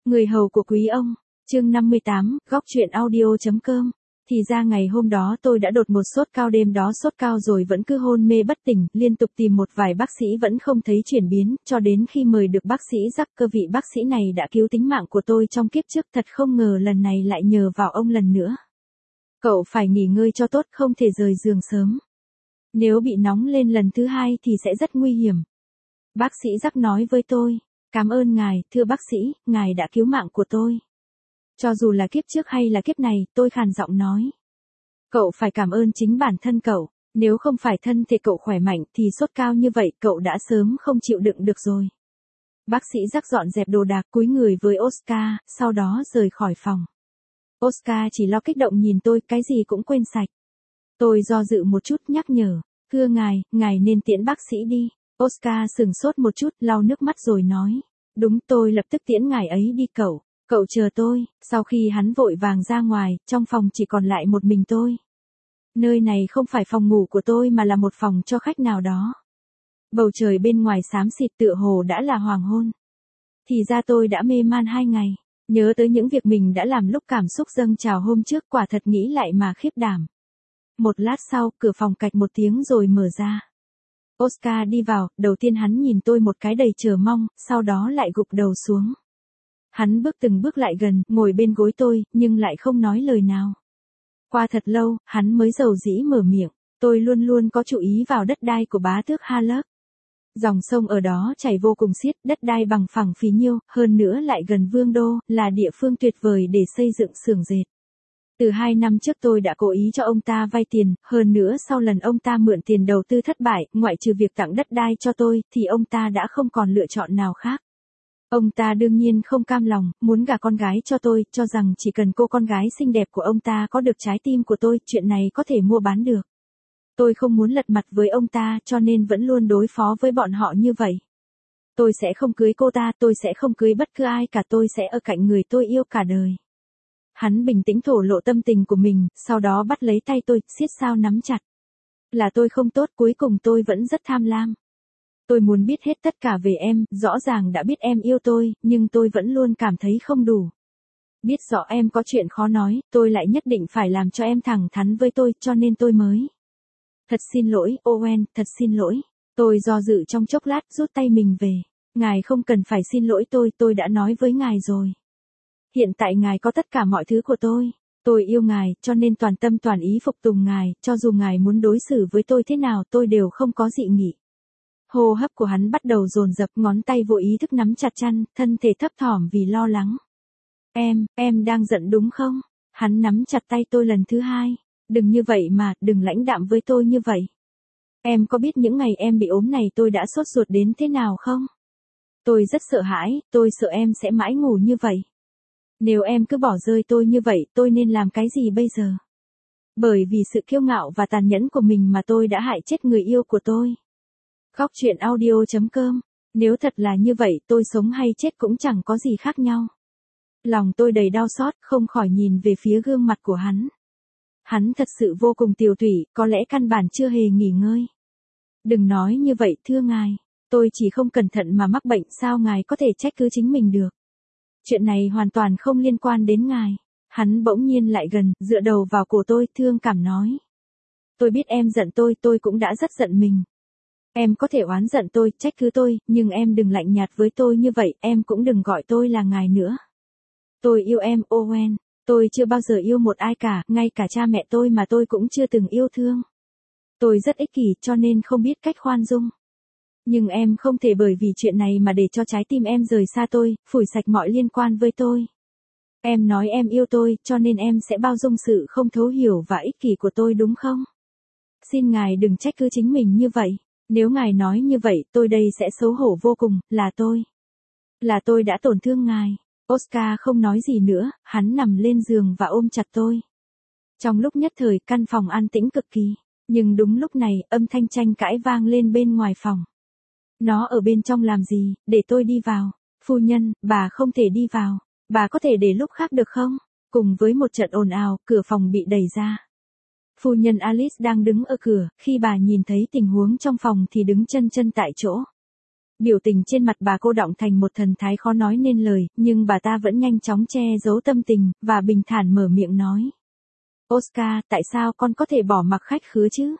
Người hầu của quý ông, chương 58, góc chuyện audio.com. Thì ra ngày hôm đó tôi đã đột một sốt cao, đêm đó sốt cao rồi vẫn cứ hôn mê bất tỉnh, liên tục tìm một vài bác sĩ vẫn không thấy chuyển biến, cho đến khi mời được bác sĩ Jack. Vị bác sĩ này đã cứu tính mạng của tôi trong kiếp trước, thật không ngờ lần này lại nhờ vào ông lần nữa. Cậu phải nghỉ ngơi cho tốt, không thể rời giường sớm. Nếu bị nóng lên lần thứ hai thì sẽ rất nguy hiểm. Bác sĩ Jack nói với tôi. Cảm ơn ngài, thưa bác sĩ, ngài đã cứu mạng của tôi. Cho dù là kiếp trước hay là kiếp này, tôi khàn giọng nói. Cậu phải cảm ơn chính bản thân cậu, nếu không phải thân thể cậu khỏe mạnh thì sốt cao như vậy cậu đã sớm không chịu đựng được rồi. Bác sĩ Jack dọn dẹp đồ đạc, cúi người với Oscar, sau đó rời khỏi phòng. Oscar chỉ lo kích động nhìn tôi, cái gì cũng quên sạch. Tôi do dự một chút nhắc nhở, thưa ngài nên tiễn bác sĩ đi. Oscar sửng sốt một chút, lau nước mắt rồi nói. Đúng, tôi lập tức tiễn ngài ấy đi cậu chờ tôi. Sau khi hắn vội vàng ra ngoài, trong phòng chỉ còn lại một mình tôi. Nơi này không phải phòng ngủ của tôi mà là một phòng cho khách nào đó. Bầu trời bên ngoài xám xịt, tựa hồ đã là hoàng hôn. Thì ra tôi đã mê man 2 ngày. Nhớ tới những việc mình đã làm lúc cảm xúc dâng trào hôm trước, quả thật nghĩ lại mà khiếp đảm. Một lát sau, cửa phòng cạch một tiếng rồi mở ra. Oscar đi vào, đầu tiên hắn nhìn tôi một cái đầy chờ mong, sau đó lại gục đầu xuống. Hắn bước từng bước lại gần, ngồi bên gối tôi, nhưng lại không nói lời nào. Qua thật lâu, hắn mới dầu dĩ mở miệng. Tôi luôn luôn có chú ý vào đất đai của bá tước Harlock. Dòng sông ở đó chảy vô cùng xiết, đất đai bằng phẳng phí nhiêu, hơn nữa lại gần vương đô, là địa phương tuyệt vời để xây dựng xưởng dệt. Từ 2 năm trước tôi đã cố ý cho ông ta vay tiền, hơn nữa sau lần ông ta mượn tiền đầu tư thất bại, ngoại trừ việc tặng đất đai cho tôi, thì ông ta đã không còn lựa chọn nào khác. Ông ta đương nhiên không cam lòng, muốn gả con gái cho tôi, cho rằng chỉ cần cô con gái xinh đẹp của ông ta có được trái tim của tôi, chuyện này có thể mua bán được. Tôi không muốn lật mặt với ông ta, cho nên vẫn luôn đối phó với bọn họ như vậy. Tôi sẽ không cưới cô ta, tôi sẽ không cưới bất cứ ai cả, tôi sẽ ở cạnh người tôi yêu cả đời. Hắn bình tĩnh thổ lộ tâm tình của mình, sau đó bắt lấy tay tôi, siết sao nắm chặt. Là tôi không tốt, cuối cùng tôi vẫn rất tham lam. Tôi muốn biết hết tất cả về em, rõ ràng đã biết em yêu tôi, nhưng tôi vẫn luôn cảm thấy không đủ. Biết rõ em có chuyện khó nói, tôi lại nhất định phải làm cho em thẳng thắn với tôi, cho nên tôi mới. Thật xin lỗi, Owen, thật xin lỗi. Tôi do dự trong chốc lát, rút tay mình về. Ngài không cần phải xin lỗi tôi đã nói với ngài rồi. Hiện tại ngài có tất cả mọi thứ của tôi. Tôi yêu ngài, cho nên toàn tâm toàn ý phục tùng ngài, cho dù ngài muốn đối xử với tôi thế nào tôi đều không có dị nghị. Hô hấp của hắn bắt đầu dồn dập, ngón tay vô ý thức nắm chặt chăn, thân thể thấp thỏm vì lo lắng. Em đang giận đúng không? Hắn nắm chặt tay tôi lần thứ 2. Đừng như vậy mà, đừng lãnh đạm với tôi như vậy. Em có biết những ngày em bị ốm này tôi đã sốt ruột đến thế nào không? Tôi rất sợ hãi, tôi sợ em sẽ mãi ngủ như vậy. Nếu em cứ bỏ rơi tôi như vậy, tôi nên làm cái gì bây giờ? Bởi vì sự kiêu ngạo và tàn nhẫn của mình mà tôi đã hại chết người yêu của tôi. Góc chuyện audio.com. Nếu thật là như vậy, tôi sống hay chết cũng chẳng có gì khác nhau. Lòng tôi đầy đau xót, không khỏi nhìn về phía gương mặt của hắn. Hắn thật sự vô cùng tiều tụy, có lẽ căn bản chưa hề nghỉ ngơi. Đừng nói như vậy thưa ngài, tôi chỉ không cẩn thận mà mắc bệnh, sao ngài có thể trách cứ chính mình được? Chuyện này hoàn toàn không liên quan đến ngài. Hắn bỗng nhiên lại gần, dựa đầu vào cổ tôi, thương cảm nói. Tôi biết em giận tôi cũng đã rất giận mình. Em có thể oán giận tôi, trách cứ tôi, nhưng em đừng lạnh nhạt với tôi như vậy, em cũng đừng gọi tôi là ngài nữa. Tôi yêu em, Owen. Tôi chưa bao giờ yêu một ai cả, ngay cả cha mẹ tôi mà tôi cũng chưa từng yêu thương. Tôi rất ích kỷ cho nên không biết cách khoan dung. Nhưng em không thể bởi vì chuyện này mà để cho trái tim em rời xa tôi, phủi sạch mọi liên quan với tôi. Em nói em yêu tôi, cho nên em sẽ bao dung sự không thấu hiểu và ích kỷ của tôi đúng không? Xin ngài đừng trách cứ chính mình như vậy. Nếu ngài nói như vậy, tôi đây sẽ xấu hổ vô cùng, là tôi đã tổn thương ngài. Oscar không nói gì nữa, hắn nằm lên giường và ôm chặt tôi. Trong lúc nhất thời, căn phòng an tĩnh cực kỳ. Nhưng đúng lúc này, âm thanh tranh cãi vang lên bên ngoài phòng. Nó ở bên trong làm gì, để tôi đi vào. Phu nhân, bà không thể đi vào. Bà có thể để lúc khác được không? Cùng với một trận ồn ào, cửa phòng bị đẩy ra. Phu nhân Alice đang đứng ở cửa, khi bà nhìn thấy tình huống trong phòng thì đứng chân tại chỗ. Biểu tình trên mặt bà cô đọng thành một thần thái khó nói nên lời, nhưng bà ta vẫn nhanh chóng che giấu tâm tình, và bình thản mở miệng nói. Oscar, tại sao con có thể bỏ mặc khách khứa chứ?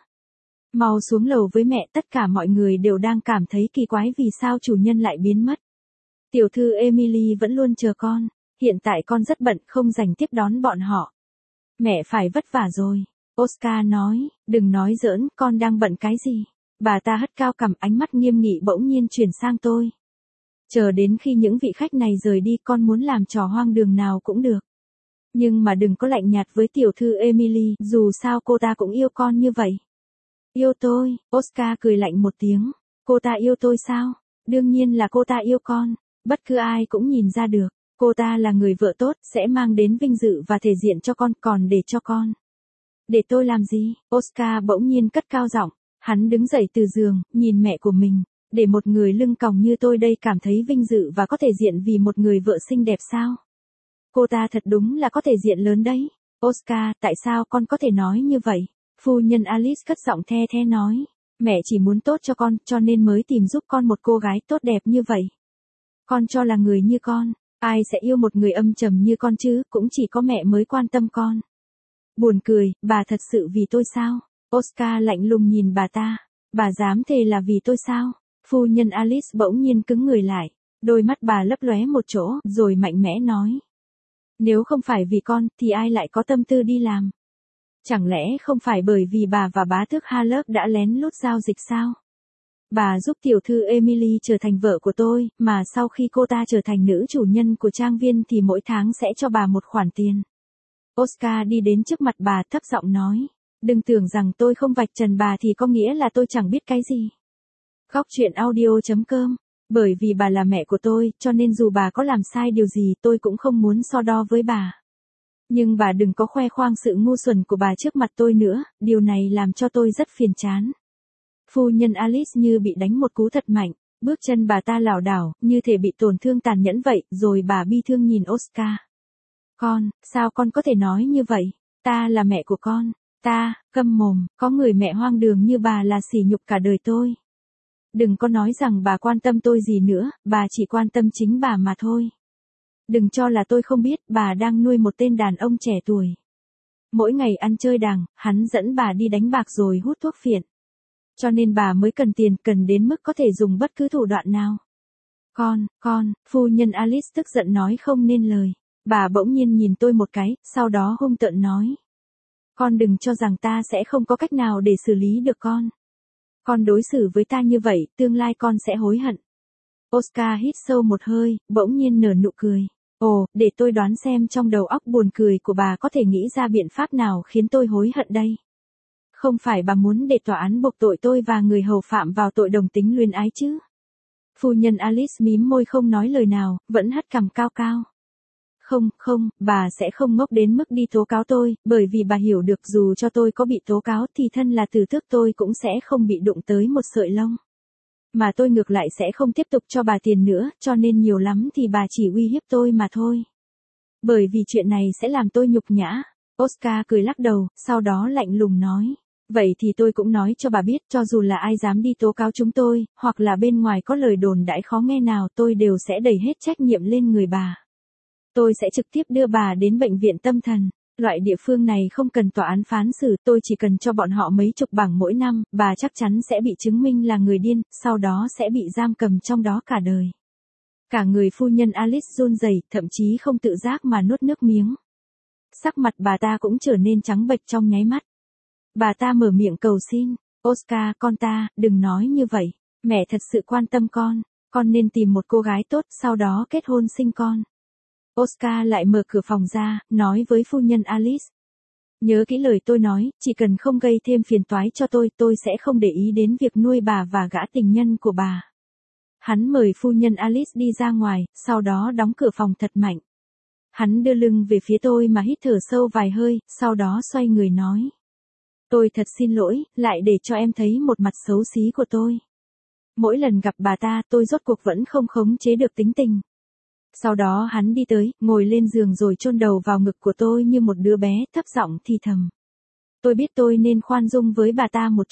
Mau xuống lầu với mẹ, tất cả mọi người đều đang cảm thấy kỳ quái vì sao chủ nhân lại biến mất. Tiểu thư Emily vẫn luôn chờ con, hiện tại con rất bận không rảnh tiếp đón bọn họ. Mẹ phải vất vả rồi. Oscar nói, đừng nói giỡn, con đang bận cái gì? Bà ta hất cao cằm, ánh mắt nghiêm nghị bỗng nhiên chuyển sang tôi. Chờ đến khi những vị khách này rời đi, con muốn làm trò hoang đường nào cũng được. Nhưng mà đừng có lạnh nhạt với tiểu thư Emily, dù sao cô ta cũng yêu con như vậy. Yêu tôi? Oscar cười lạnh một tiếng. Cô ta yêu tôi sao? Đương nhiên là cô ta yêu con. Bất cứ ai cũng nhìn ra được. Cô ta là người vợ tốt, sẽ mang đến vinh dự và thể diện cho con, còn để cho con. Để tôi làm gì? Oscar bỗng nhiên cất cao giọng. Hắn đứng dậy từ giường, nhìn mẹ của mình. Để một người lưng còng như tôi đây cảm thấy vinh dự và có thể diện vì một người vợ xinh đẹp sao? Cô ta thật đúng là có thể diện lớn đấy. Oscar, tại sao con có thể nói như vậy? Phu nhân Alice cất giọng the the nói. Mẹ chỉ muốn tốt cho con, cho nên mới tìm giúp con một cô gái tốt đẹp như vậy. Con cho là người như con, ai sẽ yêu một người âm trầm như con chứ, cũng chỉ có mẹ mới quan tâm con. Buồn cười, bà thật sự vì tôi sao? Oscar lạnh lùng nhìn bà ta. Bà dám thề là vì tôi sao? Phu nhân Alice bỗng nhiên cứng người lại. Đôi mắt bà lấp lóe một chỗ, rồi mạnh mẽ nói. Nếu không phải vì con, thì ai lại có tâm tư đi làm? Chẳng lẽ không phải bởi vì bà và bá tước Harlow đã lén lút giao dịch sao? Bà giúp tiểu thư Emily trở thành vợ của tôi, mà sau khi cô ta trở thành nữ chủ nhân của trang viên thì mỗi tháng sẽ cho bà một khoản tiền. Oscar đi đến trước mặt bà thấp giọng nói. Đừng tưởng rằng tôi không vạch trần bà thì có nghĩa là tôi chẳng biết cái gì. Góc truyện audio.com. Bởi vì bà là mẹ của tôi, cho nên dù bà có làm sai điều gì tôi cũng không muốn so đo với bà. Nhưng bà đừng có khoe khoang sự ngu xuẩn của bà trước mặt tôi nữa, điều này làm cho tôi rất phiền chán. Phu nhân Alice như bị đánh một cú thật mạnh, bước chân bà ta lảo đảo, như thể bị tổn thương tàn nhẫn vậy, rồi bà bi thương nhìn Oscar. Con, sao con có thể nói như vậy? Ta là mẹ của con. Ta, câm mồm, có người mẹ hoang đường như bà là sỉ nhục cả đời tôi. Đừng có nói rằng bà quan tâm tôi gì nữa, bà chỉ quan tâm chính bà mà thôi. Đừng cho là tôi không biết, bà đang nuôi một tên đàn ông trẻ tuổi. Mỗi ngày ăn chơi đàng, hắn dẫn bà đi đánh bạc rồi hút thuốc phiện. Cho nên bà mới cần tiền, cần đến mức có thể dùng bất cứ thủ đoạn nào. Con, phu nhân Alice tức giận nói không nên lời. Bà bỗng nhiên nhìn tôi một cái, sau đó hung tợn nói. Con đừng cho rằng ta sẽ không có cách nào để xử lý được con. Con đối xử với ta như vậy, tương lai con sẽ hối hận. Oscar hít sâu một hơi, bỗng nhiên nở nụ cười. Ồ, để tôi đoán xem trong đầu óc buồn cười của bà có thể nghĩ ra biện pháp nào khiến tôi hối hận đây. Không phải bà muốn để tòa án buộc tội tôi và người hầu phạm vào tội đồng tính luyến ái chứ? Phu nhân Alice mím môi không nói lời nào, vẫn hất cằm cao cao. Không, bà sẽ không ngốc đến mức đi tố cáo tôi, bởi vì bà hiểu được dù cho tôi có bị tố cáo thì thân là tử tước tôi cũng sẽ không bị đụng tới một sợi lông. Mà tôi ngược lại sẽ không tiếp tục cho bà tiền nữa, cho nên nhiều lắm thì bà chỉ uy hiếp tôi mà thôi. Bởi vì chuyện này sẽ làm tôi nhục nhã. Oscar cười lắc đầu, sau đó lạnh lùng nói. Vậy thì tôi cũng nói cho bà biết, cho dù là ai dám đi tố cáo chúng tôi, hoặc là bên ngoài có lời đồn đãi khó nghe nào tôi đều sẽ đẩy hết trách nhiệm lên người bà. Tôi sẽ trực tiếp đưa bà đến bệnh viện tâm thần. Loại địa phương này không cần tòa án phán xử, tôi chỉ cần cho bọn họ mấy chục bảng mỗi năm, bà chắc chắn sẽ bị chứng minh là người điên, sau đó sẽ bị giam cầm trong đó cả đời. Cả người phu nhân Alice run rẩy, thậm chí không tự giác mà nuốt nước miếng. Sắc mặt bà ta cũng trở nên trắng bệch trong nháy mắt. Bà ta mở miệng cầu xin, Oscar, con ta, đừng nói như vậy, mẹ thật sự quan tâm con nên tìm một cô gái tốt, sau đó kết hôn sinh con. Oscar lại mở cửa phòng ra, nói với phu nhân Alice. Nhớ kỹ lời tôi nói, chỉ cần không gây thêm phiền toái cho tôi sẽ không để ý đến việc nuôi bà và gã tình nhân của bà. Hắn mời phu nhân Alice đi ra ngoài, sau đó đóng cửa phòng thật mạnh. Hắn đưa lưng về phía tôi mà hít thở sâu vài hơi, sau đó xoay người nói. Tôi thật xin lỗi, lại để cho em thấy một mặt xấu xí của tôi. Mỗi lần gặp bà ta tôi rốt cuộc vẫn không khống chế được tính tình. Sau đó hắn đi tới, ngồi lên giường rồi chôn đầu vào ngực của tôi như một đứa bé, thấp giọng thì thầm. Tôi biết tôi nên khoan dung với bà ta một chút,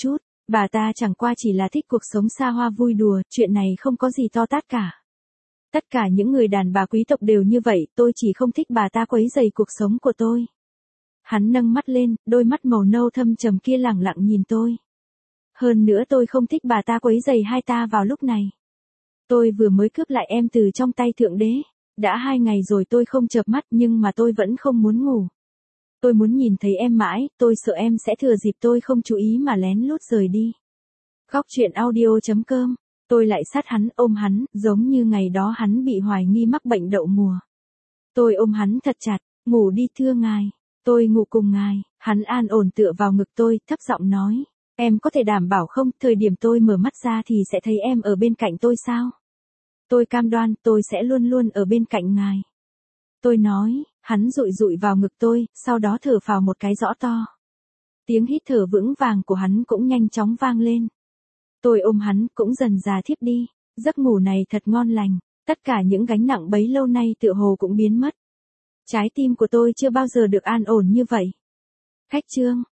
Bà ta chẳng qua chỉ là thích cuộc sống xa hoa vui đùa, chuyện này không có gì to tát cả. Tất cả những người đàn bà quý tộc đều như vậy, tôi chỉ không thích bà ta quấy rầy cuộc sống của tôi. Hắn nâng mắt lên, đôi mắt màu nâu thâm trầm kia lẳng lặng nhìn tôi. Hơn nữa tôi không thích bà ta quấy rầy hai ta vào lúc này. Tôi vừa mới cướp lại em từ trong tay thượng đế. Đã 2 ngày rồi tôi không chợp mắt nhưng mà tôi vẫn không muốn ngủ. Tôi muốn nhìn thấy em mãi, tôi sợ em sẽ thừa dịp tôi không chú ý mà lén lút rời đi. Góc truyện audio.com. Tôi lại sát hắn, ôm hắn, giống như ngày đó hắn bị hoài nghi mắc bệnh đậu mùa. Tôi ôm hắn thật chặt, ngủ đi thưa ngài. Tôi ngủ cùng ngài, hắn an ổn tựa vào ngực tôi, thấp giọng nói. Em có thể đảm bảo không, thời điểm tôi mở mắt ra thì sẽ thấy em ở bên cạnh tôi sao? Tôi cam đoan, tôi sẽ luôn luôn ở bên cạnh ngài. Tôi nói, hắn dụi dụi vào ngực tôi, sau đó thở phào một cái rõ to. Tiếng hít thở vững vàng của hắn cũng nhanh chóng vang lên. Tôi ôm hắn, cũng dần dà thiếp đi. Giấc ngủ này thật ngon lành, tất cả những gánh nặng bấy lâu nay tựa hồ cũng biến mất. Trái tim của tôi chưa bao giờ được an ổn như vậy. Khách chương.